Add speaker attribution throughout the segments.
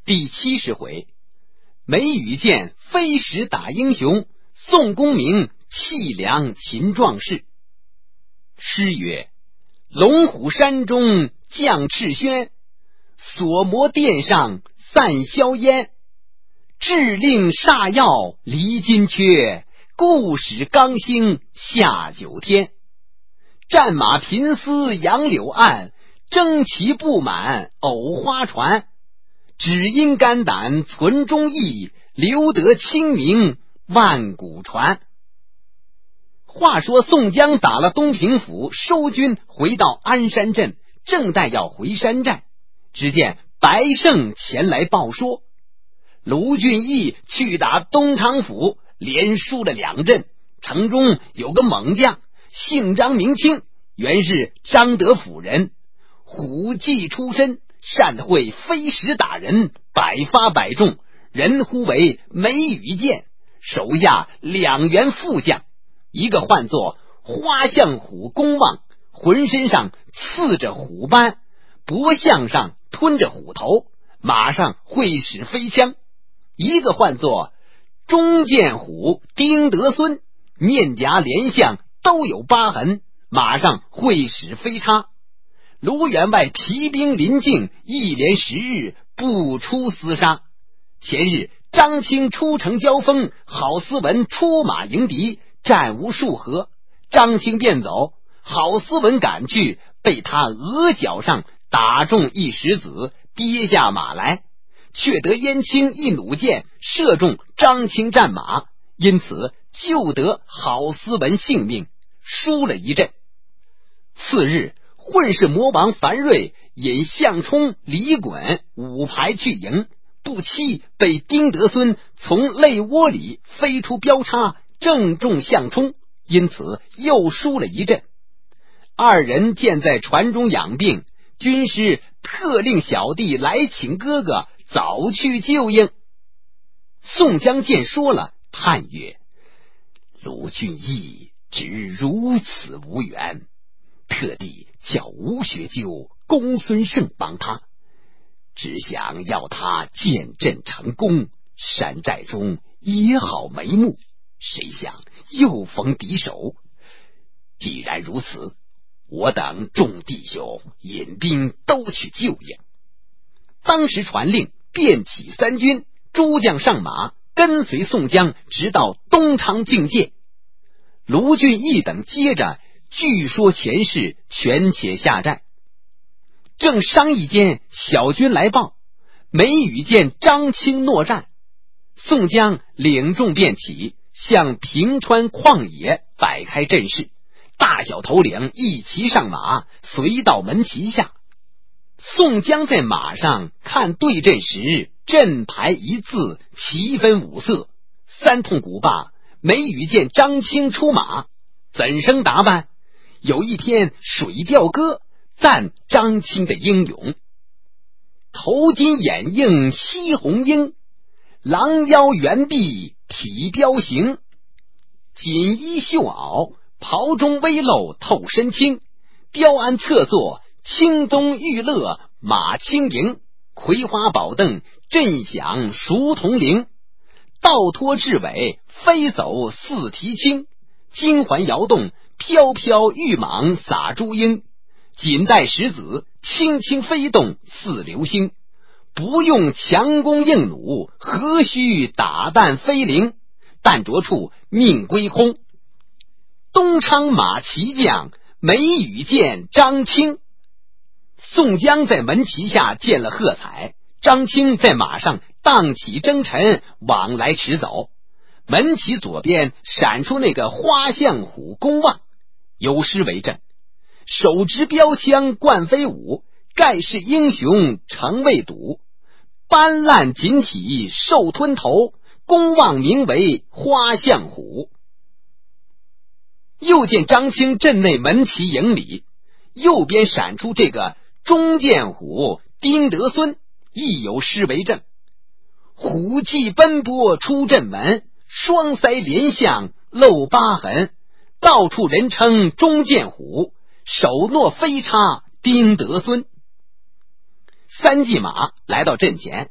Speaker 1: 第70回，梅雨见飞石打英雄，宋公明弃粮擒壮士。诗曰：龙虎山中将赤轩，所摩殿上散硝烟。致令煞药离金阙，故使刚兴下九天。战马频嘶杨柳岸，征旗不满藕花船。只因肝胆存忠义，留得清明万古传。话说宋江打了东平府，收军回到鞍山镇，正待要回山寨，只见白胜前来报说，卢俊义去打东昌府，连输了2阵，城中有个猛将，姓张名清，原是张德府人，虎骑出身，善会飞石打人，百发百中，人呼为梅雨剑。手下2员副将，一个唤作花象虎公望，浑身上刺着虎斑，脖项上吞着虎头，马上会使飞枪；一个唤作中剑虎丁德孙，面颊连项都有疤痕，马上会使飞叉。卢员外提兵临境，一连10日不出厮杀。前日张清出城交锋，郝思文出马迎敌，战无数合，张清便走，郝思文赶去，被他额角上打中一石子，跌下马来，却得燕青一弩箭射中张清战马，因此救得郝思文性命，输了一阵。次日混世魔王樊瑞引项冲、李衮5排去迎，不期被丁德孙从肋窝里飞出标叉，正中项冲，因此又输了一阵。2人见在船中养病，军师特令小弟来请哥哥早去救应。宋江见说了，叹曰：卢俊义只如此无缘，特地叫吴学究、公孙胜帮他，只想要他见阵成功，山寨中也好眉目，谁想又逢敌手。既然如此，我等众弟兄引兵都去救应。当时传令，便起3军，诸将上马，跟随宋江直到东昌境界。卢俊义等接着据说前事，全且下寨。正商议间，小军来报，梅雨见张清诺战。宋江领众便起，向平川旷野摆开阵势，大小头领一齐上马，随到门旗下。宋江在马上看对阵时，阵牌一字，旗分5色，3通鼓罢，梅雨见张清出马，怎生打扮？有一篇水调歌赞张清的英勇：头巾眼映西红缨，狼腰圆臂体彪形，锦衣绣袄，袍中微露透身轻，雕鞍侧坐，青鬃玉勒马轻盈，葵花宝凳震响熟铜铃，倒拖雉尾飞走似蹄青，金环摇动飘飘玉蟒洒珠缨，锦带石子轻轻飞动似流星，不用强弓硬弩，何须打弹飞灵，弹着处命归空。东昌马骑将梅雨见张清。宋江在门旗下见了喝彩，张清在马上荡起征尘，往来驰走。门旗左边闪出那个花象虎公望，有诗为证：手执标枪冠飞舞，盖世英雄诚未睹，斑烂锦体兽吞头，公望名为花象虎。又见张清阵内门旗营里，右边闪出这个中剑虎丁德孙，亦有诗为证：虎骑奔波出阵门，双腮连项露疤痕，到处人称中剑虎，手握飞叉丁德孙。3骑马来到阵前，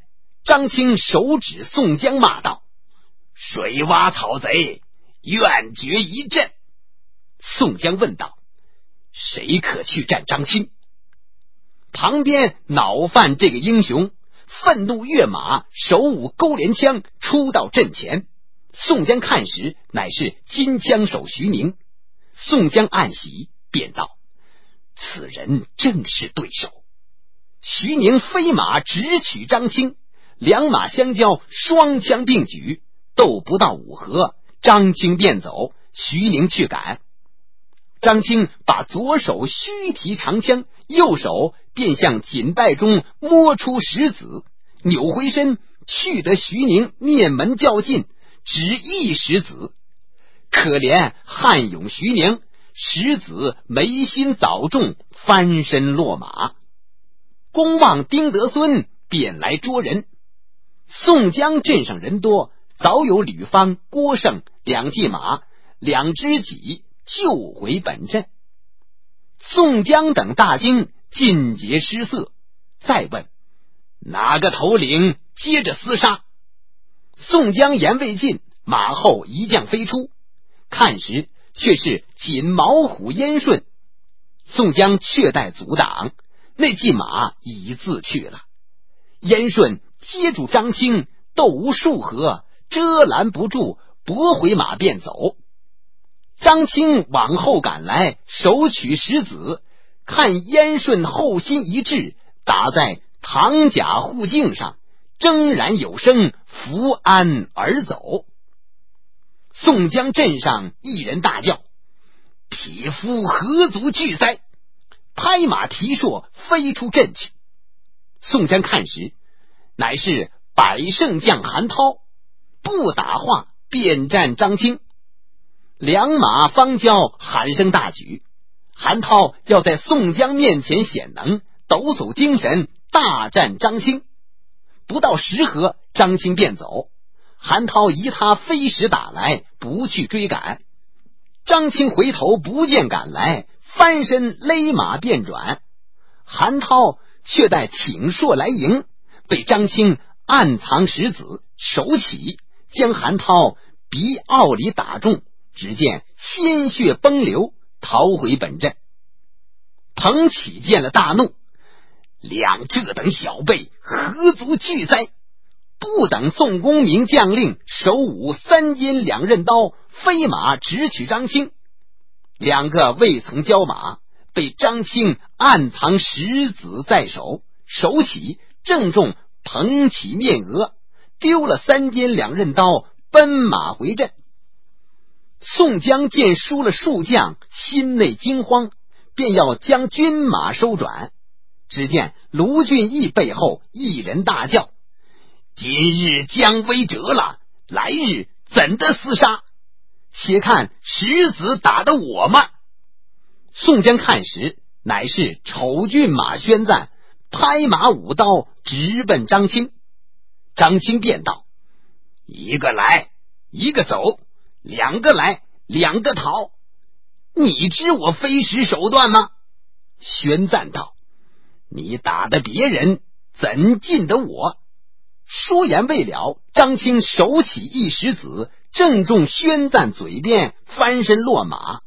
Speaker 1: 张青手指宋江骂道：水洼草贼，愿决一阵。宋江问道：谁可去战张青？旁边恼犯这个英雄愤怒跃马，手舞勾连枪，出到阵前。宋江看时，乃是金枪手徐宁。宋江暗喜，便道：此人正是对手。徐宁飞马直取张青，两马相交，双枪并举，斗不到5合，张青便走，徐宁去赶。张青把左手虚提长枪，右手便向锦袋中摸出石子，扭回身去得徐宁面门较近，只一石子。可怜悍勇徐宁，石子眉心早中，翻身落马。公望丁德孙便来捉人。宋江镇上人多，早有吕方、郭盛2骑马2只戟救回本阵。宋江等大惊，尽皆失色。再问哪个头领接着厮杀？宋江言未尽，马后一将飞出，看时却是锦毛虎燕顺。宋江却待阻挡，那骑马已自去了。燕顺接住张青，斗无数合，遮拦不住，拨回马便走。张青往后赶来，手取石子，看燕顺后心一掷，打在唐甲护颈上，铮然有声，扶鞍而走。宋江阵上一人大叫：匹夫何足惧哉！拍马提槊飞出阵去。宋江看时，乃是百胜将韩涛，不打话便战张青。两马方交，喊声大举。韩涛要在宋江面前显能，抖擞精神，大战张青。不到10合，张青便走。韩涛疑他飞石打来，不去追赶。张青回头不见赶来，翻身勒马便转。韩涛却待挺槊来迎，被张青暗藏石子，手起将韩涛鼻凹里打中，只见鲜血崩流，逃回本阵。彭起见了大怒：两这等小辈何足惧哉！不等宋公明将令，手舞3尖2刃刀，飞马直取张青。两个未曾交马，被张青暗藏石子在手，手起正中彭起面额，丢了3尖2刃刀，奔马回阵。宋江见输了数将，心内惊慌，便要将军马收转。只见卢俊义背后一人大叫：今日将威折了，来日怎的厮杀？且看石子打得我吗？宋江看时，乃是丑骏马宣赞，拍马舞刀直奔张青。张青便道：一个来，一个走，2个来，2个逃，你知我飞石手段吗？宣赞道：你打得别人，怎进得我？说言未了，张青手起一石子，正中宣赞嘴边，翻身落马。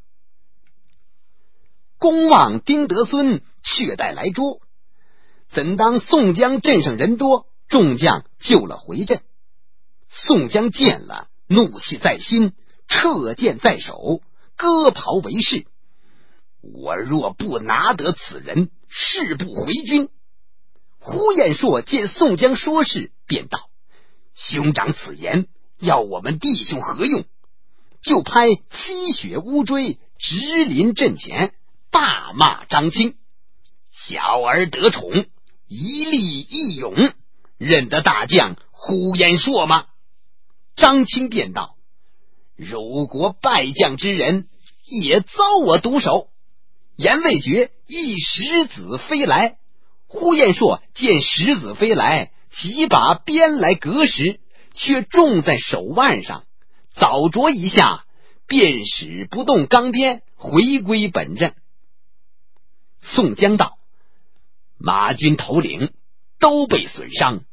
Speaker 1: 公望丁德孙却待来捉，怎当宋江阵上人多，众将救了回阵。宋江见了，怒气在心，掣剑在手，割袍为誓：我若不拿得此人，誓不回军。呼延灼见宋江说事，便道：兄长此言，要我们弟兄何用？就拍七血乌骓直临阵前，大骂张青：小儿得宠，一力一勇，认得大将呼延灼吗？张青便道：汝国败将之人，也遭我毒手。言未绝，一石子飞来。呼延灼见石子飞来，即把鞭来隔时，却中在手腕上，早着一下，便使不动钢鞭，回归本阵。宋江道：马军头领都被损伤，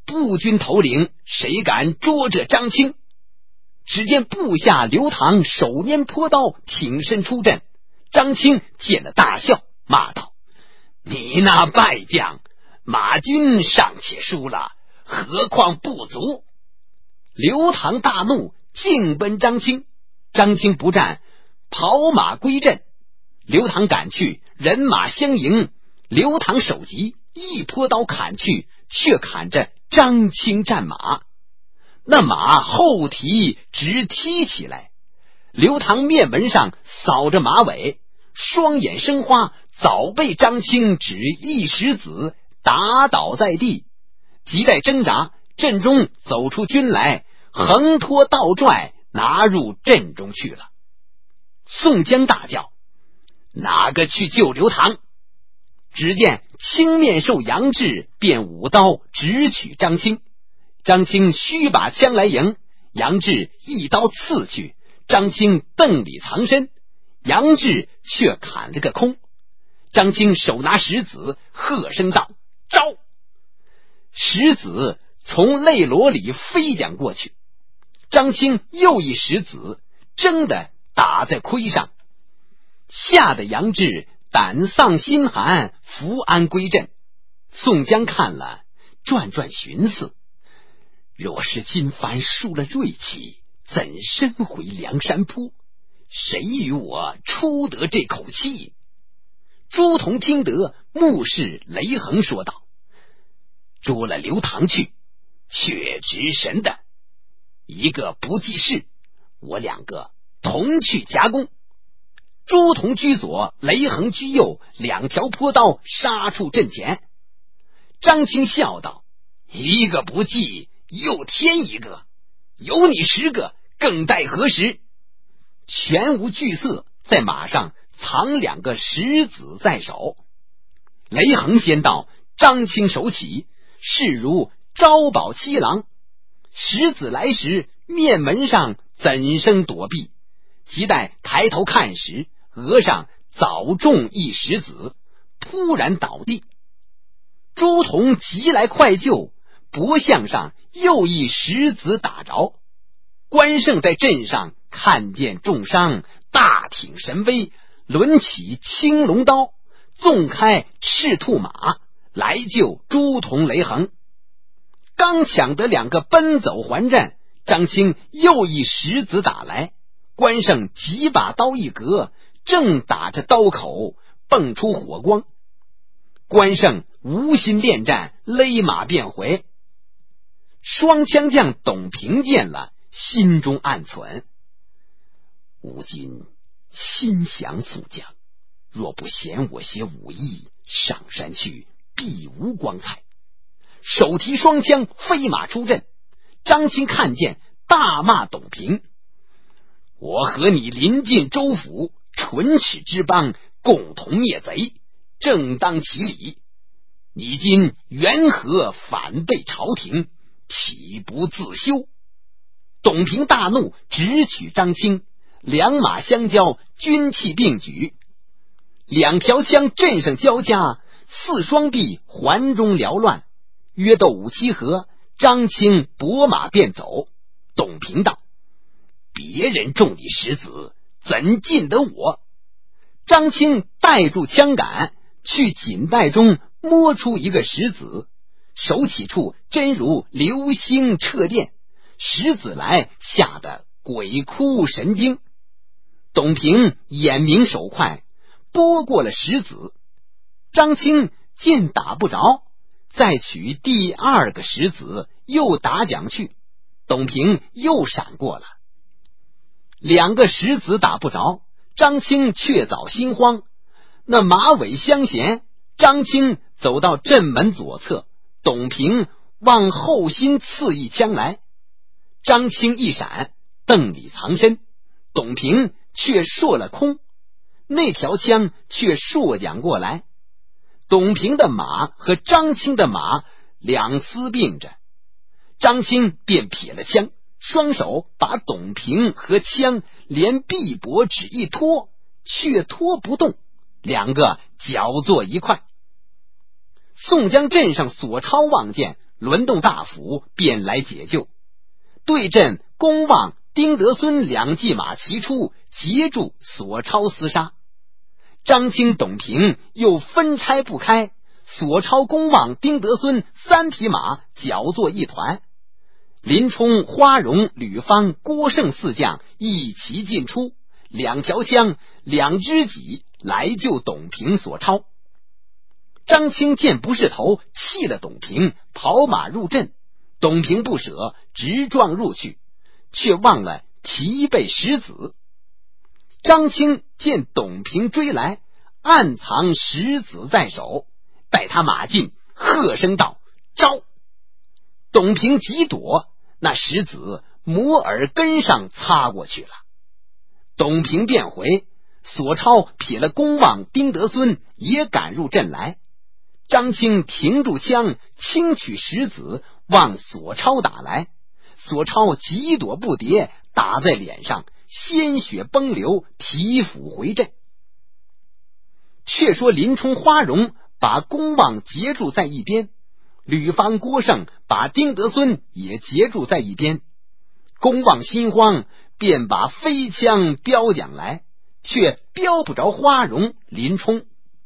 Speaker 1: 步军头领，谁敢捉这张青？只见部下刘唐手拈坡刀，挺身出阵。张青见了大笑，骂道：你那败将，马军尚且输了，何况不足？刘唐大怒，径奔张青。张青不战，跑马归阵。刘唐赶去，人马相迎。刘唐首级一坡刀砍去，却砍着张青战马，那马后蹄直踢起来。刘唐面门上扫着马尾，双眼生花，早被张青只一石子打倒在地。急待挣扎，阵中走出军来，横拖倒拽，拿入阵中去了。宋江大叫：哪个去救刘唐？只见青面兽杨志便舞刀直取张青。张青须把枪来迎，杨志一刀刺去，张青邓里藏身，杨志却砍了个空。张青手拿石子，喝声道：招！石子从肋罗里飞将过去，张青又一石子争的打在盔上，吓得杨志胆丧心寒，伏安归阵。宋江看了，转转寻思，若是金帆输了锐气，怎身回梁山坡？谁与我出得这口气？朱仝听得，目视雷横说道：捉了刘唐去，却值神的，一个不记事，我两个同去夹攻。朱仝居左，雷横居右，两条坡刀杀出阵前。张青笑道：一个不记，又添一个，有你10个，更待何时？全无惧色，在马上藏2个石子在手。雷横先到，张青手起，势如招宝七郎。石子来时，面门上怎生躲避？急待抬头看时，额上早中一石子，突然倒地。朱仝急来快救，脖项上又一石子打着。关胜在阵上看见重伤，大挺神威，抡起青龙刀，纵开赤兔马，来救朱仝、雷横。刚抢得2个奔走还战，张青又一石子打来，关胜几把刀一格，正打着刀口，迸出火光。关胜无心恋战，勒马便回。双枪将董平见了，心中暗忖：吾今心降副将，若不嫌我些武艺，上山去必无光彩。手提双枪，飞马出阵。张青看见，大骂董平：我和你临近州府，唇齿之邦，共同灭贼，正当其理。你今缘何反背朝廷，岂不自修？董平大怒，直取张青，两马相交，军器并举，2条枪阵上交加，4双臂环中缭乱。约斗5、7合，张青拨马便走。董平道：别人中你石子，怎进得我？张青带住枪杆，去锦袋中摸出一个石子，手起处真如流星掣电，石子来，吓得鬼哭神惊。董平眼明手快，拨过了石子。张青见打不着，再取第2个石子，又打将去。董平又闪过了。2个石子打不着，张青却早心慌。那马尾相衔，张青走到阵门左侧，董平往后心刺一枪来。张青一闪，邓里藏身，董平却射了空，那条枪却射将过来。董平的马和张青的马两厮并着，张青便撇了枪，双手把董平和枪连臂膊只一拖，却拖不动，2个搅作一块。宋江阵上索超望见， 轮动大斧便来解救。对阵公望、丁德孙两骑马齐出，截住索超厮杀。张清、董平又分拆不开，索超、公望、丁德孙三匹马搅作一团。林冲、花荣、吕方、郭盛四将一齐进出，两条枪两只戟来救董平、索超。张清见不是头，气了董平，跑马入阵。董平不舍，直撞入去，却忘了提备石子。张清见董平追来，暗藏石子在手，待他马近，喝声道：招！董平急躲，那石子摩耳根上擦过去了。董平便回，索超撇了公望、丁德孙也赶入阵来。张清停住枪，轻取石子往索超打来。索超急躲不迭，打在脸上，鲜血崩流，提斧回阵。却说林冲、花荣把公望截住在一边，吕方、郭盛把丁德孙也截住在一边。公望心慌，便把飞枪标将来，却标不着花荣、林冲。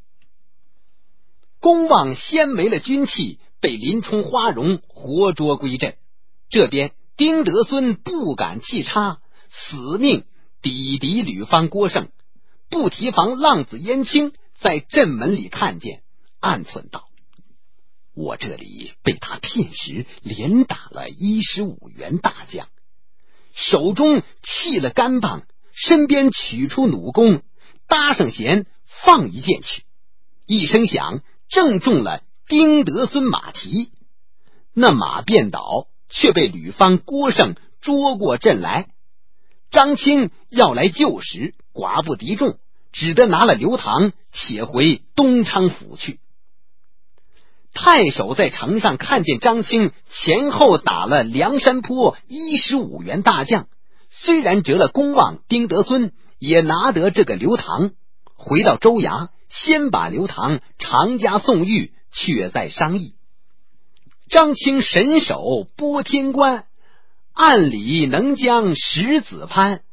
Speaker 1: 公望先没了军器，被林冲、花荣活捉归阵。这边丁德孙不敢弃插，死命抵敌吕方、郭盛。不提防浪子燕青在阵门里看见，暗忖道：我这里被他骗时，连打了15员大将，手中弃了杆棒，身边取出弩弓，搭上弦，放一箭去。一声响，正中了丁德孙马蹄，那马便倒，却被吕方、郭盛捉过阵来。张清要来救时，寡不敌众，只得拿了刘唐，且回东昌府去。太守在城上看见张清前后打了梁山坡15员大将，虽然折了公望、丁德孙，也拿得这个刘唐。回到州衙，先把刘唐长加送狱，却再商议。张清神手拨天关，按理能将石子潘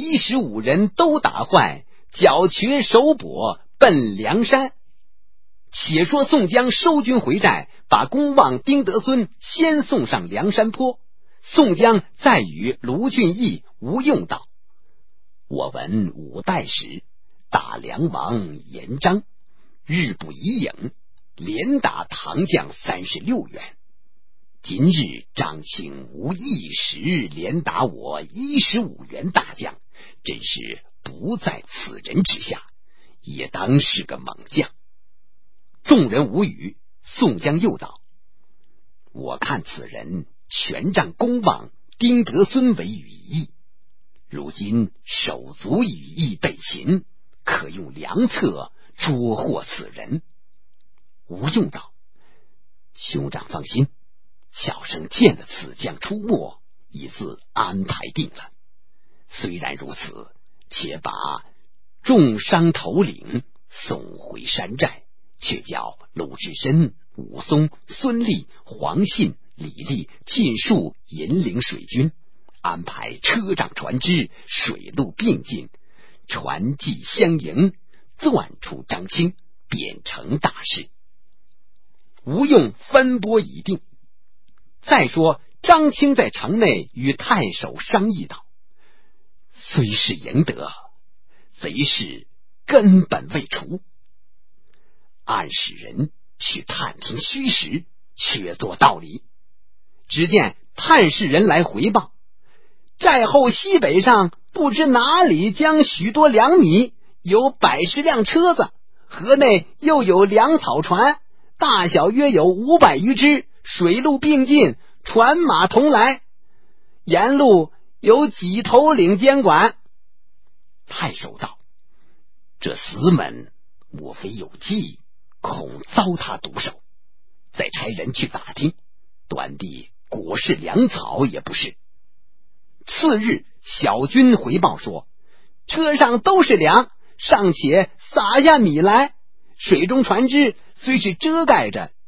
Speaker 1: 15人都打坏，缴瘸手跛奔梁山。且说宋江收军回寨，把公望、丁德孙先送上梁山坡。宋江再与卢俊义、吴用道：我闻五代时大梁王严章日不疑影，连打唐将36员。今日张清无一时连打我15员大将，真是不在此人之下，也当是个猛将。众人无语。宋江又道：我看此人全仗公望、丁德孙为羽翼，如今手足羽翼被擒，可用良策捉获此人。吴用道：兄长放心，小生见了此将出没，已自安排定了。虽然如此，且把重伤头领送回山寨，却叫鲁智深、武松、孙立、黄信、李立尽数引领水军，安排车仗船只，水陆并进，船骑相迎，钻出张清，便成大事。吴用分拨已定。再说张清在城内与太守商议道：虽是赢得，贼事根本未除，暗使人去探听虚实，却做道理。只见探视人来回报，寨后西北上不知哪里将许多粮米，有100辆车子，河内又有粮草船，大小约有500余只，水陆并进，船马同来，沿路有几头领监管。太守道：这死门莫非有计，恐遭他毒手，再差人去打听，端地果是粮草也不是。次日小军回报说，车上都是粮，尚且撒下米来，水中船只虽是遮盖着，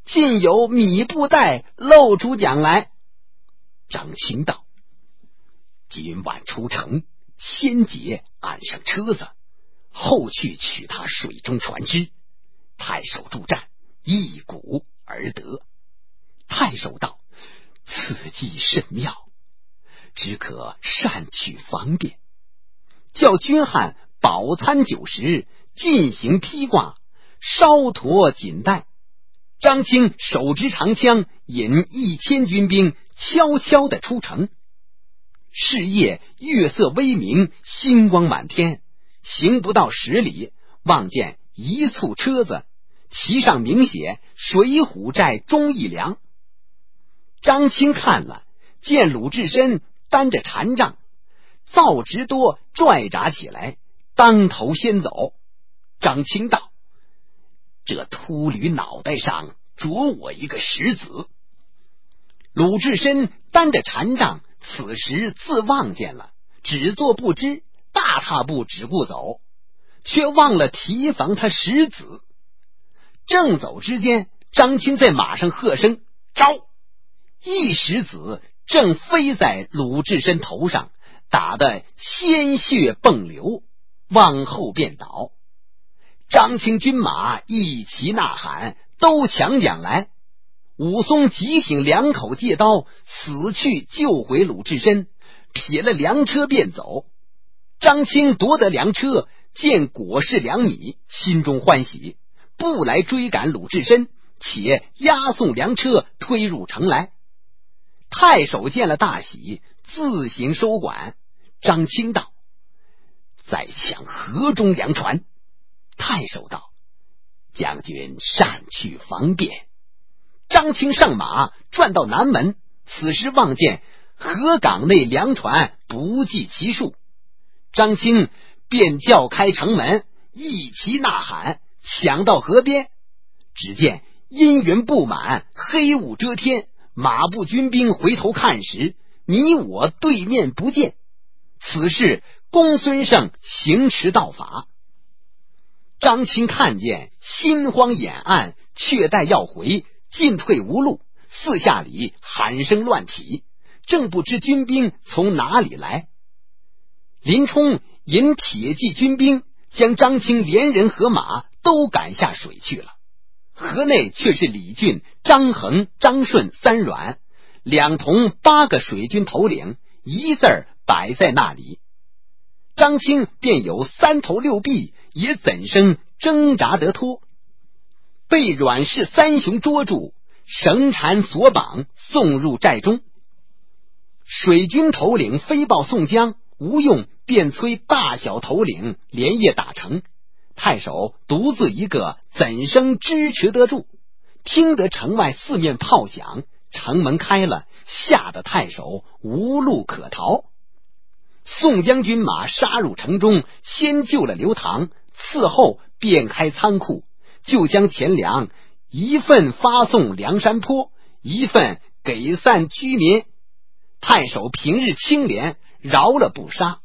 Speaker 1: 竟有米布袋露出桨来。张青道：今晚出城，先劫岸上车子，后去取他水中船只，太守助战，一鼓而得。太守道：此计甚妙，只可善取方便，叫军汉饱餐酒食，进行披挂，稍驮锦带。张青手执长枪，引1000军兵悄悄地出城。是夜月色微明，星光满天，行不到10里，望见一簇车子，其上明写水浒寨忠义良。张青看了，见鲁智深担着禅杖，造直多拽扎起来，当头先走。张青道：这秃驴脑袋上着我一个石子。鲁智深担着禅杖，此时自望见了，只作不知，大踏步只顾走，却忘了提防他石子。正走之间，张青在马上喝声招，一石子正飞在鲁智深头上，打得鲜血迸流，往后便倒。张青军马一齐呐喊，都抢桨来。武松急挺2口借刀，死去救回鲁智深，撇了粮车便走。张青夺得粮车，见果是2米，心中欢喜，不来追赶鲁智深，且押送粮车推入城来。太守见了大喜，自行收管。张青道：再抢河中粮船。太守道：将军善去方便。张青上马，转到南门，此时望见河港内粮船不计其数。张青便叫开城门，一齐呐喊，抢到河边。只见阴云布满，黑雾遮天，马步军兵回头看时，你我对面不见。此事公孙胜行持道法。张青看见心慌眼暗，却待要回，进退无路，四下里喊声乱起，正不知军兵从哪里来。林冲引铁骑军兵，将张青连人和马都赶下水去了。河内却是李俊、张衡、张顺3阮，两同8个水军头领，一字儿摆在那里。张青便有3头6臂，也怎生挣扎得脱？被阮氏3雄捉住，绳缠索绑，送入寨中。水军头领飞报宋江，吴用便催大小头领连夜打城。太守独自一个，怎生支持得住？听得城外4面炮响，城门开了，吓得太守无路可逃。宋江军马杀入城中，先救了刘唐，伺后便开仓库，就将钱粮一份发送梁山坡，一份给散居民。太守平日清廉，饶了不杀。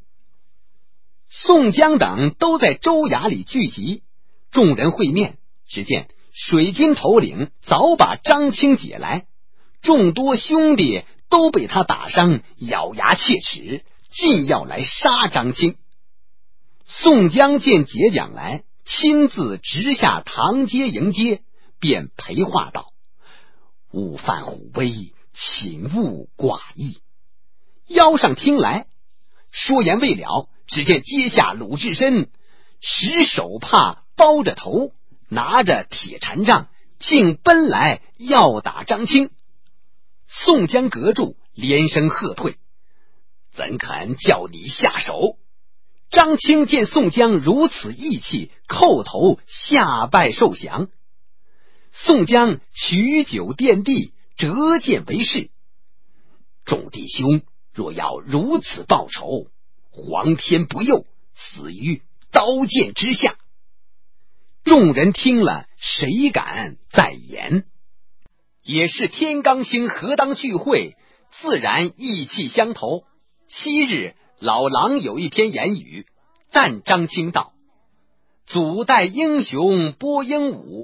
Speaker 1: 宋江等都在州衙里聚集，众人会面，只见水军头领早把张青解来，众多兄弟都被他打伤，咬牙切齿，尽要来杀张青。宋江见解将来，亲自直下堂阶迎接，便陪话道：勿犯虎威，请勿寡义。腰上听来，说言未了，只见阶下鲁智深使手帕包着头，拿着铁禅杖，竟奔来要打张青。宋江隔住，连声喝退：怎肯叫你下手？张青见宋江如此义气，叩头下拜受降。宋江取酒奠地，折剑为誓：众弟兄若要如此报仇，皇天不佑，死于刀剑之下。众人听了，谁敢再言？也是天罡星何当聚会，自然意气相投。昔日老狼有一篇言语，赞张青道：祖代英雄播英武，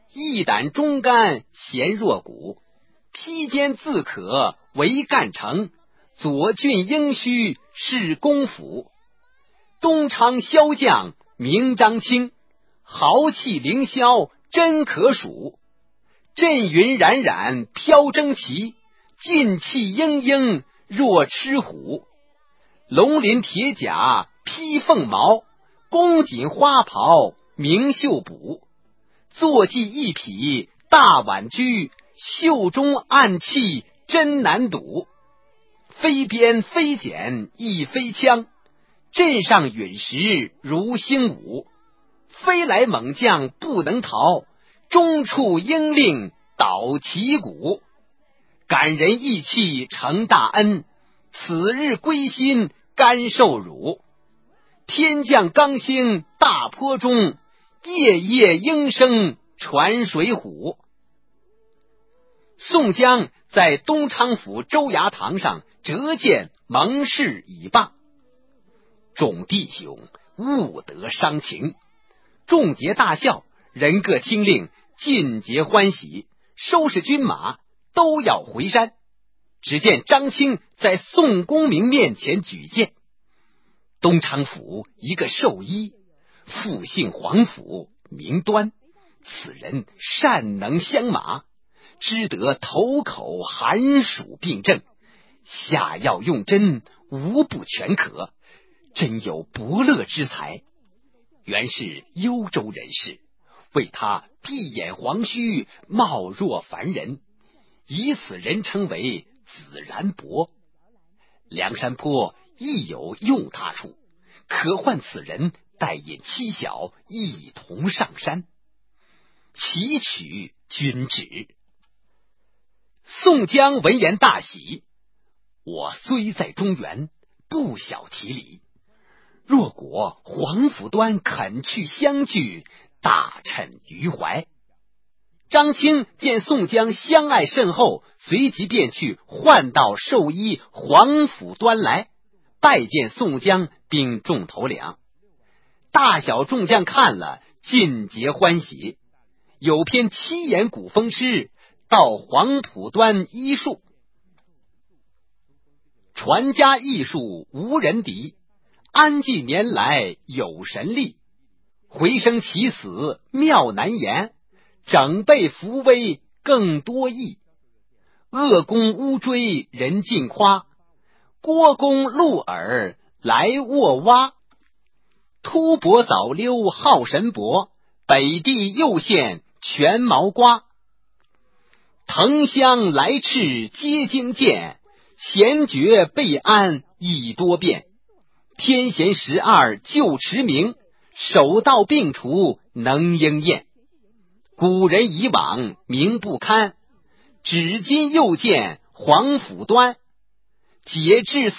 Speaker 1: 一胆忠肝贤若谷，披坚自可为干城，左郡应须是公府。东昌骁将名张清，豪气凌霄真可数。阵云冉冉飘征旗，劲气鹰鹰若吃虎。龙鳞铁甲披凤毛，弓锦花袍明绣补。坐骑一匹大宛驹，袖中暗器真难睹。飞鞭飞锏亦飞枪，阵上陨石如星舞。飞来猛将不能逃，中处英令倒旗鼓。感人义气成大恩，此日归心甘受辱。天降刚兴大坡中，夜夜鹰声传水浒。宋江在东昌府州衙堂上折剑盟誓已罢，众弟兄勿得伤情，众皆大笑，人各听令，尽皆欢喜，收拾军马，都要回山。只见张清在宋公明面前举荐，东昌府一个寿医，复姓黄甫，名端，此人善能相马，知得头口寒暑病症，下药用针无不全可，真有伯乐之才。原是幽州人士，为他闭眼黄须，貌若凡人，以此人称为子然伯。梁山坡亦有用他处，可唤此人带引妻小一同上山，祈取君旨。宋江闻言大喜，我虽在中原，不晓其理，若果黄甫端肯去相聚，大趁于怀。张清见宋江相爱甚厚，随即便去唤到寿医黄甫端来，拜见宋江并众头领。大小众将看了，尽皆欢喜。有篇七言古风诗道黄甫端医术：传家艺术无人敌，安济年来有神力，回生起死妙难言，整备扶危更多益。恶公乌追人尽夸，郭公鹿耳来卧蛙。秃脖早溜好神伯，北地右县全毛瓜。藤香来翅皆经见，闲绝备安亦多变。天贤12就驰名，手到病除能应验。古人以往名不堪，只今又见黄甫端。解治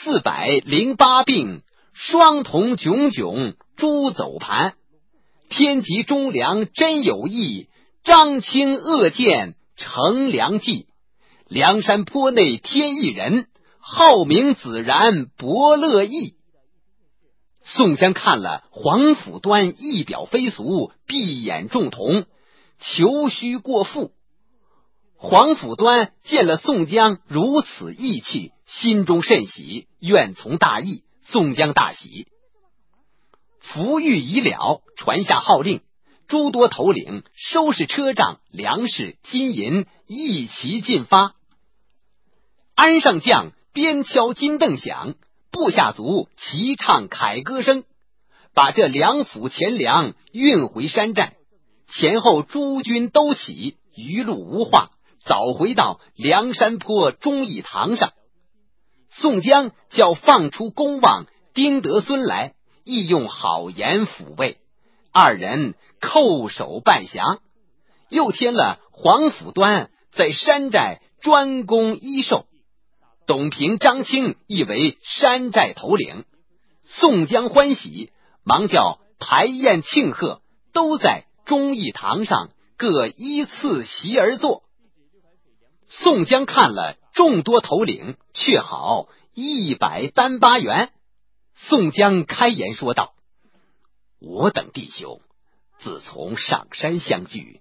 Speaker 1: 408病，双瞳炯炯珠走盘。天极忠良真有意，张清恶剑成良计。梁山坡内添一人，号名子然伯乐义。宋江看了黄甫端一表飞俗，闭眼中瞳，求须过腹。黄甫端见了宋江如此义气，心中甚喜，愿从大义。宋江大喜，服役已了，传下号令，诸多头领收拾车仗、粮食、金银，一齐进发。鞍上将鞭敲金镫响，部下卒齐唱凯歌声，把这2府钱粮运回山寨。前后诸军都起，余路无话，早回到梁山坡忠义堂上。宋江叫放出公望丁德孙来，亦用好言抚慰，二人叩首拜降。又添了黄甫端在山寨专攻医授，董平、张清亦为山寨头领。宋江欢喜，忙叫排宴庆贺，都在忠义堂上各依次席而坐。宋江看了众多头领，却好100单8元。宋江开言说道：我等弟兄自从上山相聚，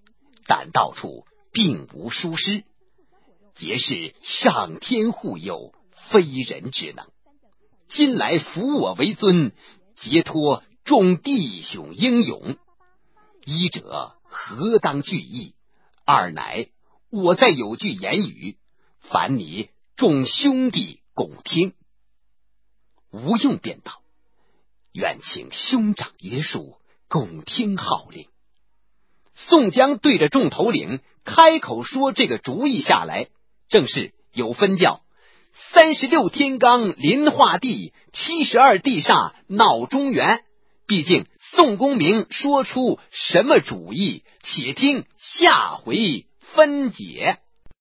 Speaker 1: 但到处并无疏失，皆是上天护佑，非人之能。今来扶我为尊，节托众弟兄英勇，一者何当惧意？二乃我再有句言语，烦你众兄弟共听。吴用便道：愿请兄长约束，共听号令。宋江对着众头领开口说这个主意下来，正是有分教：36天罡临化地，72地煞闹中原。毕竟宋公明说出什么主意，且听下回分解。